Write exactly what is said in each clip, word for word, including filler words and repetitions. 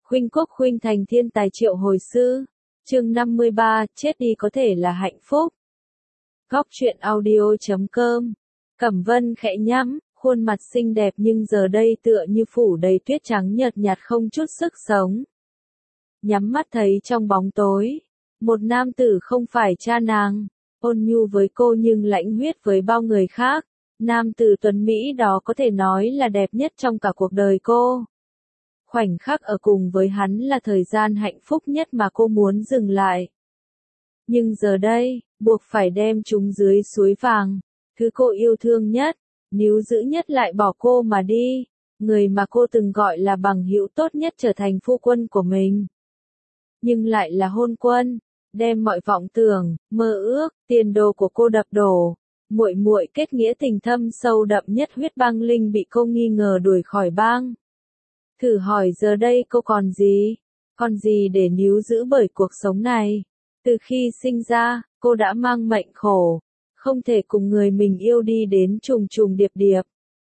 Khuynh Quốc khuynh thành thiên tài triệu hồi sư. Chương năm mươi ba, chết đi có thể là hạnh phúc. Góc truyện audio chấm com. Cẩm Vân khẽ nhắm, khuôn mặt xinh đẹp nhưng giờ đây tựa như phủ đầy tuyết trắng nhợt nhạt không chút sức sống. Nhắm mắt thấy trong bóng tối, một nam tử không phải cha nàng, ôn nhu với cô nhưng lãnh huyết với bao người khác. Nam tử tuấn Mỹ đó có thể nói là đẹp nhất trong cả cuộc đời cô. Khoảnh khắc ở cùng với hắn là thời gian hạnh phúc nhất mà cô muốn dừng lại. Nhưng giờ đây, buộc phải đem chúng dưới suối vàng, thứ cô yêu thương nhất, níu giữ nhất lại bỏ cô mà đi, người mà cô từng gọi là bằng hữu tốt nhất trở thành phu quân của mình. Nhưng lại là hôn quân, đem mọi vọng tưởng, mơ ước, tiền đồ của cô đập đổ. Muội muội kết nghĩa tình thâm sâu đậm nhất huyết băng linh bị cô nghi ngờ đuổi khỏi bang. Thử hỏi giờ đây cô còn gì? Còn gì để níu giữ bởi cuộc sống này? Từ khi sinh ra, cô đã mang mệnh khổ, không thể cùng người mình yêu đi đến trùng trùng điệp điệp.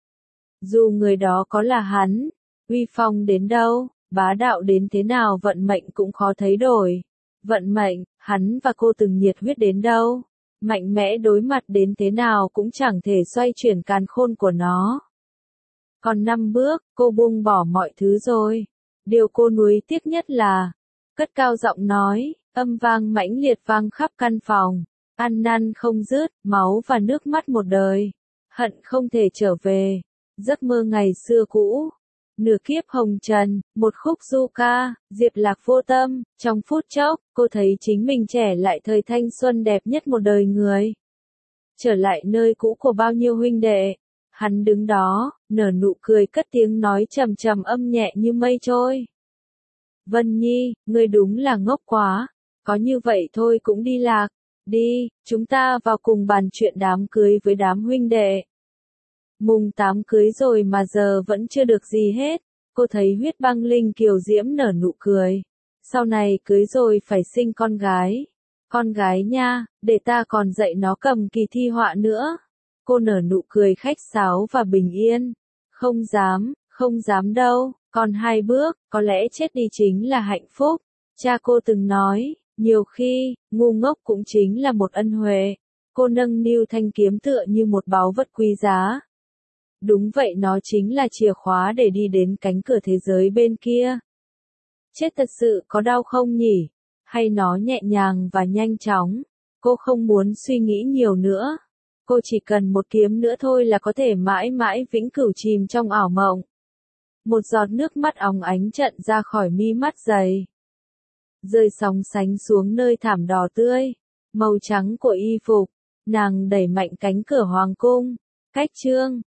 Dù người đó có là hắn, uy phong đến đâu, bá đạo đến thế nào vận mệnh cũng khó thấy đổi. Vận mệnh, hắn và cô từng nhiệt huyết đến đâu, mạnh mẽ đối mặt đến thế nào cũng chẳng thể xoay chuyển càn khôn của nó. Còn năm bước, cô buông bỏ mọi thứ rồi. Điều cô nuối tiếc nhất là, cất cao giọng nói, âm vang mãnh liệt vang khắp căn phòng, ăn năn không dứt, máu và nước mắt một đời, hận không thể trở về, giấc mơ ngày xưa cũ. Nửa kiếp hồng trần, một khúc du ca, diệp lạc vô tâm, trong phút chốc, cô thấy chính mình trẻ lại thời thanh xuân đẹp nhất một đời người. Trở lại nơi cũ của bao nhiêu huynh đệ, hắn đứng đó, nở nụ cười cất tiếng nói trầm trầm âm nhẹ như mây trôi. Vân Nhi, ngươi đúng là ngốc quá, có như vậy thôi cũng đi lạc, đi, chúng ta vào cùng bàn chuyện đám cưới với đám huynh đệ. Mùng tám cưới rồi mà giờ vẫn chưa được gì hết, cô thấy huyết băng linh kiều diễm nở nụ cười. Sau này cưới rồi phải sinh con gái. Con gái nha, để ta còn dạy nó cầm kỳ thi họa nữa. Cô nở nụ cười khách sáo và bình yên. Không dám, không dám đâu, còn hai bước, có lẽ chết đi chính là hạnh phúc. Cha cô từng nói, nhiều khi, ngu ngốc cũng chính là một ân huệ. Cô nâng niu thanh kiếm tựa như một báu vật quý giá. Đúng vậy, nó chính là chìa khóa để đi đến cánh cửa thế giới bên kia. Chết thật sự có đau không nhỉ? Hay nó nhẹ nhàng và nhanh chóng? Cô không muốn suy nghĩ nhiều nữa. Cô chỉ cần một kiếm nữa thôi là có thể mãi mãi vĩnh cửu chìm trong ảo mộng. Một giọt nước mắt óng ánh trận ra khỏi mi mắt dày. Rơi sóng sánh xuống nơi thảm đỏ tươi. Màu trắng của y phục. Nàng đẩy mạnh cánh cửa hoàng cung. Cách chương.